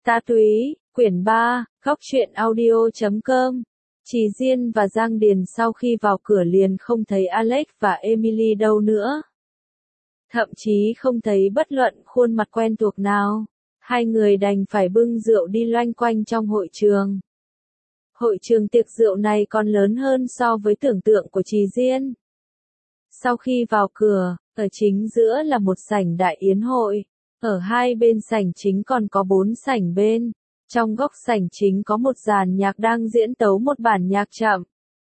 Ta Túy, quyển 3, góc truyện audio.com. Trì Diên và Giang Điền sau khi vào cửa liền không thấy Alex và Emily đâu nữa. Thậm chí không thấy bất luận khuôn mặt quen thuộc nào. Hai người đành phải bưng rượu đi loanh quanh trong hội trường. Hội trường tiệc rượu này còn lớn hơn so với tưởng tượng của Trì Diên. Sau khi vào cửa, ở chính giữa là một sảnh đại yến hội. Ở hai bên sảnh chính còn có 4 sảnh bên. Trong góc sảnh chính có một dàn nhạc đang diễn tấu một bản nhạc chậm.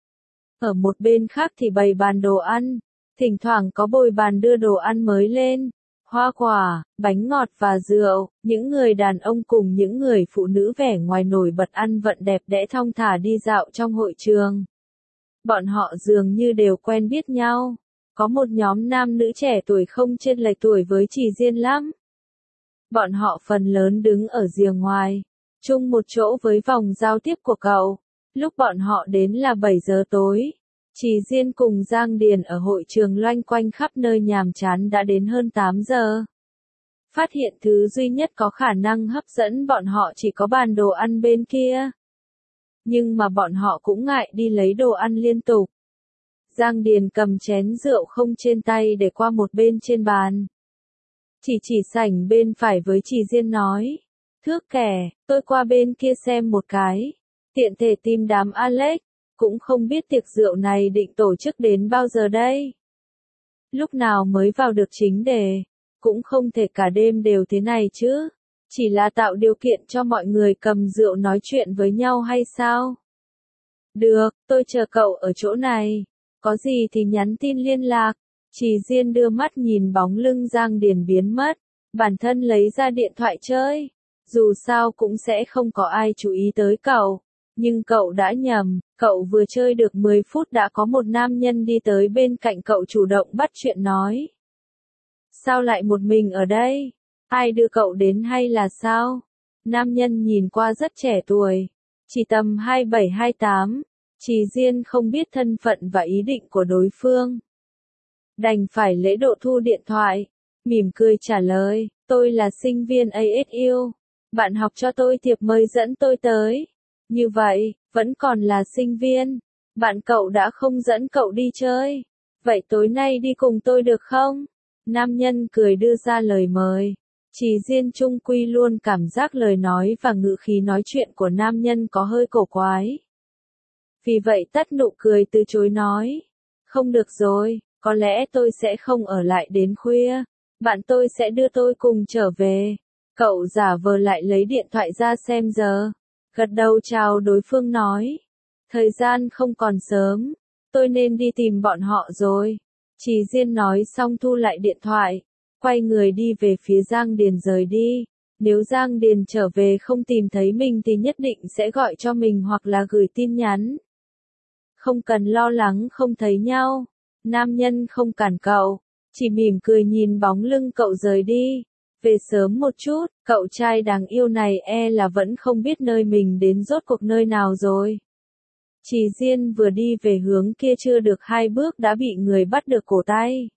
Ở một bên khác thì bày bàn đồ ăn. Thỉnh thoảng có bồi bàn đưa đồ ăn mới lên. Hoa quả, bánh ngọt và rượu. Những người đàn ông cùng những người phụ nữ vẻ ngoài nổi bật ăn vận đẹp đẽ thong thả đi dạo trong hội trường. Bọn họ dường như đều quen biết nhau. Có một nhóm nam nữ trẻ tuổi không chênh lệch tuổi với Trì Diên lắm. Bọn họ phần lớn đứng ở rìa ngoài, chung một chỗ với vòng giao tiếp của cậu. Lúc bọn họ đến là 7 giờ tối. Trì Diên cùng Giang Điền ở hội trường loanh quanh khắp nơi nhàm chán đã đến hơn 8 giờ. Phát hiện thứ duy nhất có khả năng hấp dẫn bọn họ chỉ có bàn đồ ăn bên kia. Nhưng mà bọn họ cũng ngại đi lấy đồ ăn liên tục. Giang Điền cầm chén rượu không trên tay để qua một bên trên bàn. Chỉ sảnh bên phải với Trì Diên nói. Thước kẻ, tôi qua bên kia xem một cái. Tiện thể tìm đám Alex, cũng không biết tiệc rượu này định tổ chức đến bao giờ đây. Lúc nào mới vào được chính đề, cũng không thể cả đêm đều thế này chứ. Chỉ là tạo điều kiện cho mọi người cầm rượu nói chuyện với nhau hay sao? Được, tôi chờ cậu ở chỗ này. Có gì thì nhắn tin liên lạc. Trì Diên đưa mắt nhìn bóng lưng Giang Điền biến mất. Bản thân lấy ra điện thoại chơi. Dù sao cũng sẽ không có ai chú ý tới cậu. Nhưng cậu đã nhầm. Cậu vừa chơi được 10 phút đã có một nam nhân đi tới bên cạnh cậu chủ động bắt chuyện nói. Sao lại một mình ở đây? Ai đưa cậu đến hay là sao? Nam nhân nhìn qua rất trẻ tuổi. Chỉ tầm 27-28. Trì Diên không biết thân phận và ý định của đối phương. Đành phải lễ độ thu điện thoại. Mỉm cười trả lời, tôi là sinh viên ASU. Bạn học cho tôi thiệp mời dẫn tôi tới. Như vậy, vẫn còn là sinh viên. Bạn cậu đã không dẫn cậu đi chơi. Vậy tối nay đi cùng tôi được không? Nam nhân cười đưa ra lời mời. Trì Diên chung quy luôn cảm giác lời nói và ngữ khí nói chuyện của nam nhân có hơi cổ quái. Vì vậy tắt nụ cười từ chối nói. Không được rồi, có lẽ tôi sẽ không ở lại đến khuya. Bạn tôi sẽ đưa tôi cùng trở về. Cậu giả vờ lại lấy điện thoại ra xem giờ. Gật đầu chào đối phương nói. Thời gian không còn sớm. Tôi nên đi tìm bọn họ rồi. Trì Diên nói xong thu lại điện thoại. Quay người đi về phía Giang Điền rời đi. Nếu Giang Điền trở về không tìm thấy mình thì nhất định sẽ gọi cho mình hoặc là gửi tin nhắn. Không cần lo lắng không thấy nhau. Nam nhân không cản cậu. Chỉ mỉm cười nhìn bóng lưng cậu rời đi. Về sớm một chút, cậu trai đáng yêu này là vẫn không biết nơi mình đến rốt cuộc nơi nào rồi. Trì Diên vừa đi về hướng kia chưa được 2 bước đã bị người bắt được cổ tay.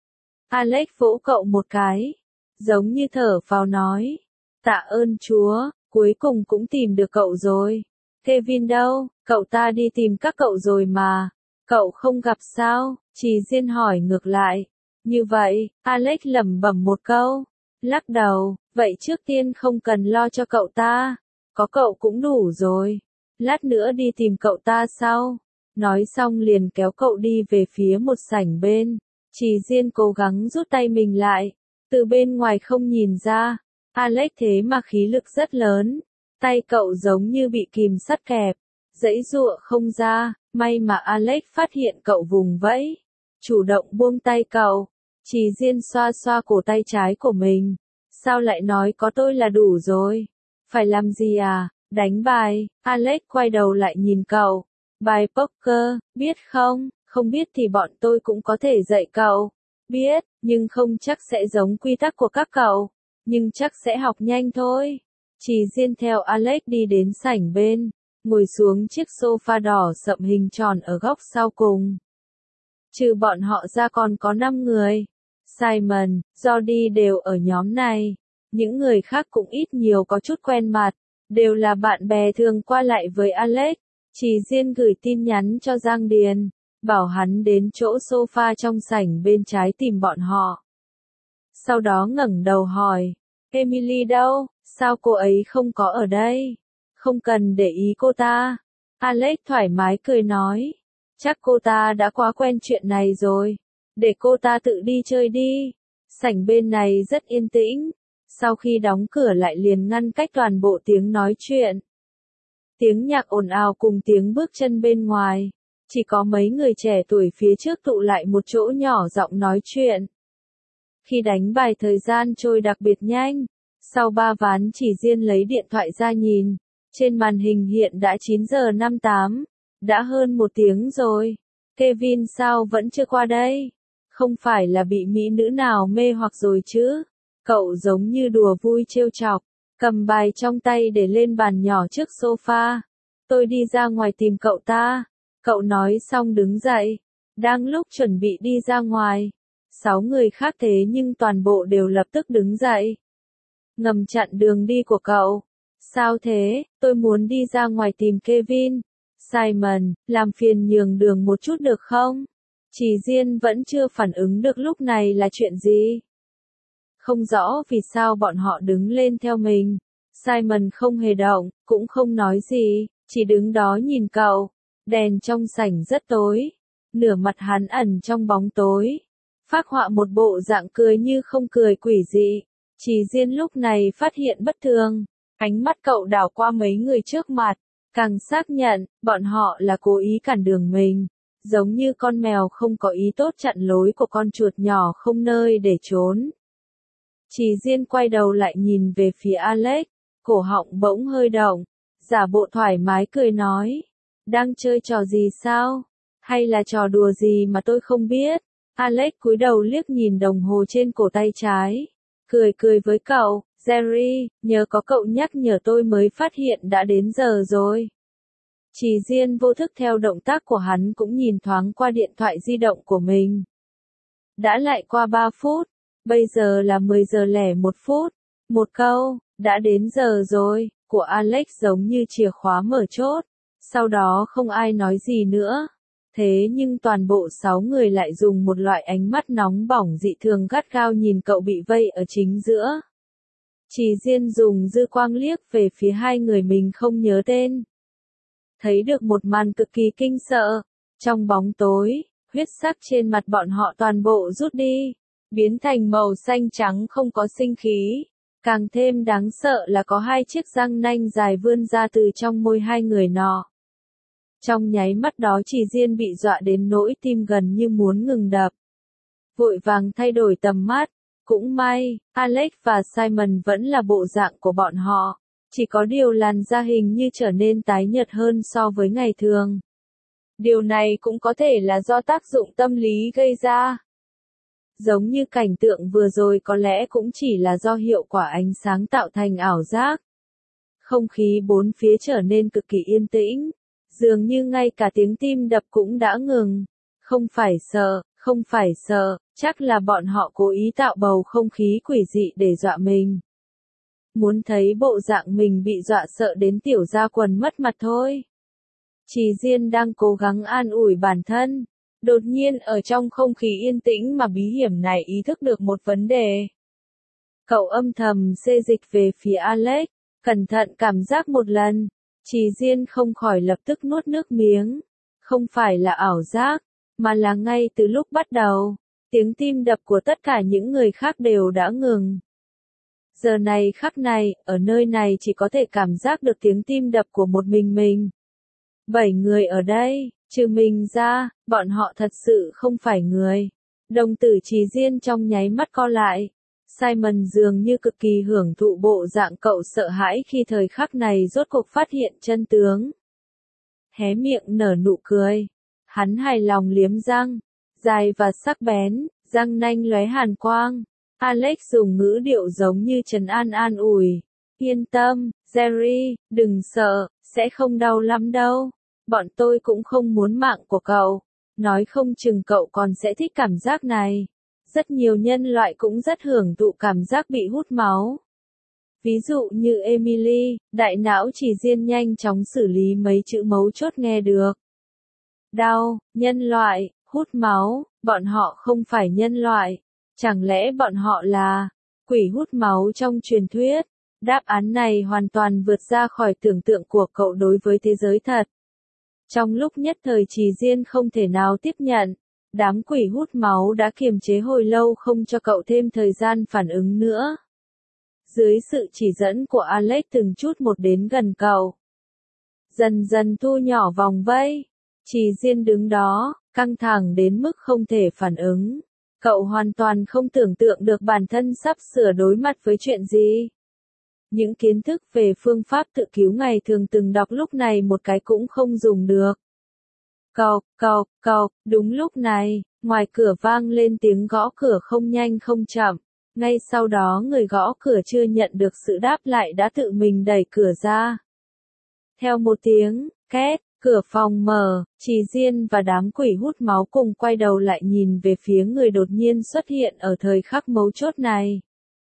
Alex vỗ cậu một cái. Giống như thở phào nói. Tạ ơn Chúa, cuối cùng cũng tìm được cậu rồi. Kevin đâu, cậu ta đi tìm các cậu rồi mà. Cậu không gặp sao? Trì Diên hỏi ngược lại. Như vậy, Alex lẩm bẩm một câu. Lắc đầu, vậy trước tiên không cần lo cho cậu ta. Có cậu cũng đủ rồi. Lát nữa đi tìm cậu ta sau. Nói xong liền kéo cậu đi về phía một sảnh bên. Trì Diên cố gắng rút tay mình lại. Từ bên ngoài không nhìn ra. Alex thế mà khí lực rất lớn. Tay cậu giống như bị kìm sắt kẹp. Giãy giụa không ra. May mà Alex phát hiện cậu vùng vẫy. Chủ động buông tay cậu. Trì Diên xoa xoa cổ tay trái của mình. Sao lại nói có tôi là đủ rồi? Phải làm gì à? Đánh bài. Alex quay đầu lại nhìn cậu. Bài poker, biết không? Không biết thì bọn tôi cũng có thể dạy cậu. Biết, nhưng không chắc sẽ giống quy tắc của các cậu. Nhưng chắc sẽ học nhanh thôi. Trì Diên theo Alex đi đến sảnh bên. Ngồi xuống chiếc sofa đỏ sậm hình tròn ở góc sau cùng. Trừ bọn họ ra còn có 5 người. Simon, Jody đều ở nhóm này. Những người khác cũng ít nhiều có chút quen mặt, đều là bạn bè thường qua lại với Alex. Chỉ Diên gửi tin nhắn cho Giang Điền, bảo hắn đến chỗ sofa trong sảnh bên trái tìm bọn họ. Sau đó ngẩng đầu hỏi, Emily đâu, sao cô ấy không có ở đây? Không cần để ý cô ta. Alex thoải mái cười nói, chắc cô ta đã quá quen chuyện này rồi, để cô ta tự đi chơi đi. Sảnh bên này rất yên tĩnh, sau khi đóng cửa lại liền ngăn cách toàn bộ tiếng nói chuyện. Tiếng nhạc ồn ào cùng tiếng bước chân bên ngoài, chỉ có mấy người trẻ tuổi phía trước tụ lại một chỗ nhỏ giọng nói chuyện. Khi đánh bài thời gian trôi đặc biệt nhanh, sau 3 ván Chỉ Diên lấy điện thoại ra nhìn, trên màn hình hiện đã 9 giờ 58, đã hơn 1 tiếng rồi. Kevin sao vẫn chưa qua đây? Không phải là bị mỹ nữ nào mê hoặc rồi chứ? Cậu giống như đùa vui trêu chọc, cầm bài trong tay để lên bàn nhỏ trước sofa. Tôi đi ra ngoài tìm cậu ta. Cậu nói xong đứng dậy, đang lúc chuẩn bị đi ra ngoài. 6 người khác thế nhưng toàn bộ đều lập tức đứng dậy, ngầm chặn đường đi của cậu. Sao thế, tôi muốn đi ra ngoài tìm Kevin. Simon, làm phiền nhường đường một chút được không? Chỉ Diên vẫn chưa phản ứng được lúc này là chuyện gì. Không rõ vì sao bọn họ đứng lên theo mình. Simon không hề động, cũng không nói gì, chỉ đứng đó nhìn cậu. Đèn trong sảnh rất tối, nửa mặt hắn ẩn trong bóng tối, phác họa một bộ dạng cười như không cười quỷ dị. Chỉ Diên lúc này phát hiện bất thường, ánh mắt cậu đảo qua mấy người trước mặt, càng xác nhận, bọn họ là cố ý cản đường mình, giống như con mèo không có ý tốt chặn lối của con chuột nhỏ không nơi để trốn. Chỉ Diên quay đầu lại nhìn về phía Alex, cổ họng bỗng hơi động, giả bộ thoải mái cười nói, đang chơi trò gì sao? Hay là trò đùa gì mà tôi không biết? Alex cúi đầu liếc nhìn đồng hồ trên cổ tay trái, cười với cậu, Jerry, nhờ có cậu nhắc nhở tôi mới phát hiện đã đến giờ rồi. Chỉ Diên vô thức theo động tác của hắn cũng nhìn thoáng qua điện thoại di động của mình. Đã lại qua 3 phút, bây giờ là 10 giờ lẻ 1 phút. Một câu, đã đến giờ rồi, của Alex giống như chìa khóa mở chốt. Sau đó không ai nói gì nữa. Thế nhưng toàn bộ 6 người lại dùng một loại ánh mắt nóng bỏng dị thường gắt gao nhìn cậu bị vây ở chính giữa. Chỉ Diên dùng dư quang liếc về phía hai người mình không nhớ tên. Thấy được một màn cực kỳ kinh sợ. Trong bóng tối, huyết sắc trên mặt bọn họ toàn bộ rút đi, biến thành màu xanh trắng không có sinh khí. Càng thêm đáng sợ là có 2 chiếc răng nanh dài vươn ra từ trong môi hai người nọ. Trong nháy mắt đó Chỉ Diên bị dọa đến nỗi tim gần như muốn ngừng đập. Vội vàng thay đổi tầm mắt. Cũng may, Alex và Simon vẫn là bộ dạng của bọn họ. Chỉ có điều làn da hình như trở nên tái nhợt hơn so với ngày thường. Điều này cũng có thể là do tác dụng tâm lý gây ra. Giống như cảnh tượng vừa rồi có lẽ cũng chỉ là do hiệu quả ánh sáng tạo thành ảo giác. Không khí bốn phía trở nên cực kỳ yên tĩnh. Dường như ngay cả tiếng tim đập cũng đã ngừng. Không phải sợ, chắc là bọn họ cố ý tạo bầu không khí quỷ dị để dọa mình. Muốn thấy bộ dạng mình bị dọa sợ đến tiểu ra quần mất mặt thôi. Chỉ Diên đang cố gắng an ủi bản thân. Đột nhiên ở trong không khí yên tĩnh mà bí hiểm này ý thức được một vấn đề. Cậu âm thầm xê dịch về phía Alex, cẩn thận cảm giác một lần. Chỉ Diên không khỏi lập tức nuốt nước miếng. Không phải là ảo giác, mà là ngay từ lúc bắt đầu, tiếng tim đập của tất cả những người khác đều đã ngừng. Giờ này khắc này, ở nơi này chỉ có thể cảm giác được tiếng tim đập của một mình. 7 người ở đây, trừ mình ra, bọn họ thật sự không phải người. Đồng tử Chỉ Diên trong nháy mắt co lại. Simon dường như cực kỳ hưởng thụ bộ dạng cậu sợ hãi khi thời khắc này rốt cuộc phát hiện chân tướng. Hé miệng nở nụ cười. Hắn hài lòng liếm răng, dài và sắc bén, răng nanh lóe hàn quang. Alex dùng ngữ điệu giống như trấn an ủi. Yên tâm, Jerry, đừng sợ, sẽ không đau lắm đâu. Bọn tôi cũng không muốn mạng của cậu. Nói không chừng cậu còn sẽ thích cảm giác này. Rất nhiều nhân loại cũng rất hưởng thụ cảm giác bị hút máu. Ví dụ như Emily, đại não Chỉ Diên nhanh chóng xử lý mấy chữ mấu chốt nghe được. Đau, nhân loại, hút máu, bọn họ không phải nhân loại. Chẳng lẽ bọn họ là quỷ hút máu trong truyền thuyết? Đáp án này hoàn toàn vượt ra khỏi tưởng tượng của cậu đối với thế giới thật. Trong lúc nhất thời Chỉ Diên không thể nào tiếp nhận, đám quỷ hút máu đã kiềm chế hồi lâu không cho cậu thêm thời gian phản ứng nữa. Dưới sự chỉ dẫn của Alex từng chút một đến gần cậu, dần dần thu nhỏ vòng vây. Chỉ Diên đứng đó, căng thẳng đến mức không thể phản ứng. Cậu hoàn toàn không tưởng tượng được bản thân sắp sửa đối mặt với chuyện gì. Những kiến thức về phương pháp tự cứu ngày thường từng đọc lúc này một cái cũng không dùng được. Cộc, cộc, cộc, đúng lúc này, ngoài cửa vang lên tiếng gõ cửa không nhanh không chậm. Ngay sau đó người gõ cửa chưa nhận được sự đáp lại đã tự mình đẩy cửa ra. Theo một tiếng, két, cửa phòng mở, Chỉ Diên và đám quỷ hút máu cùng quay đầu lại nhìn về phía người đột nhiên xuất hiện ở thời khắc mấu chốt này.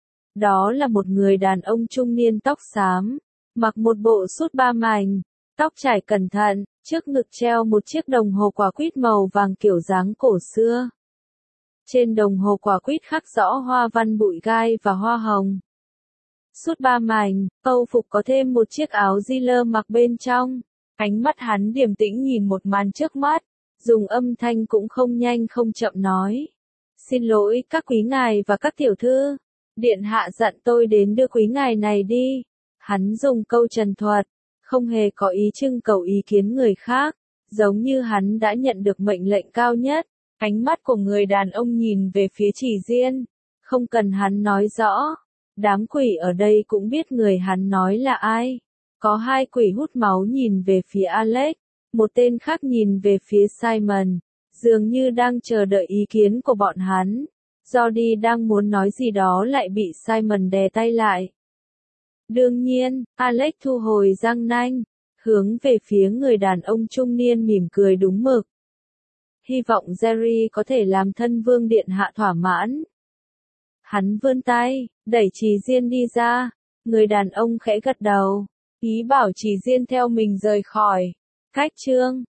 Đó là một người đàn ông trung niên tóc xám, mặc một bộ sút ba mảnh, tóc trải cẩn thận, trước ngực treo một chiếc đồng hồ quả quýt màu vàng kiểu dáng cổ xưa. Trên đồng hồ quả quýt khắc rõ hoa văn bụi gai và hoa hồng. Sút ba mảnh, âu phục có thêm một chiếc áo di lơ mặc bên trong. Ánh mắt hắn điềm tĩnh nhìn một màn trước mắt, dùng âm thanh cũng không nhanh không chậm nói. Xin lỗi các quý ngài và các tiểu thư. Điện hạ dặn tôi đến đưa quý ngài này đi. Hắn dùng câu trần thuật, không hề có ý trưng cầu ý kiến người khác, giống như hắn đã nhận được mệnh lệnh cao nhất. Ánh mắt của người đàn ông nhìn về phía Chỉ Diên, không cần hắn nói rõ. Đám quỷ ở đây cũng biết người hắn nói là ai. Có hai quỷ hút máu nhìn về phía Alex, một tên khác nhìn về phía Simon, dường như đang chờ đợi ý kiến của bọn hắn. Jody đang muốn nói gì đó lại bị Simon đè tay lại. Đương nhiên, Alex thu hồi răng nanh, hướng về phía người đàn ông trung niên mỉm cười đúng mực. Hy vọng Jerry có thể làm thân vương điện hạ thỏa mãn. Hắn vươn tay, đẩy Chỉ Diên đi ra. Người đàn ông khẽ gật đầu, ý bảo Chỉ Diên theo mình rời khỏi. Cách chương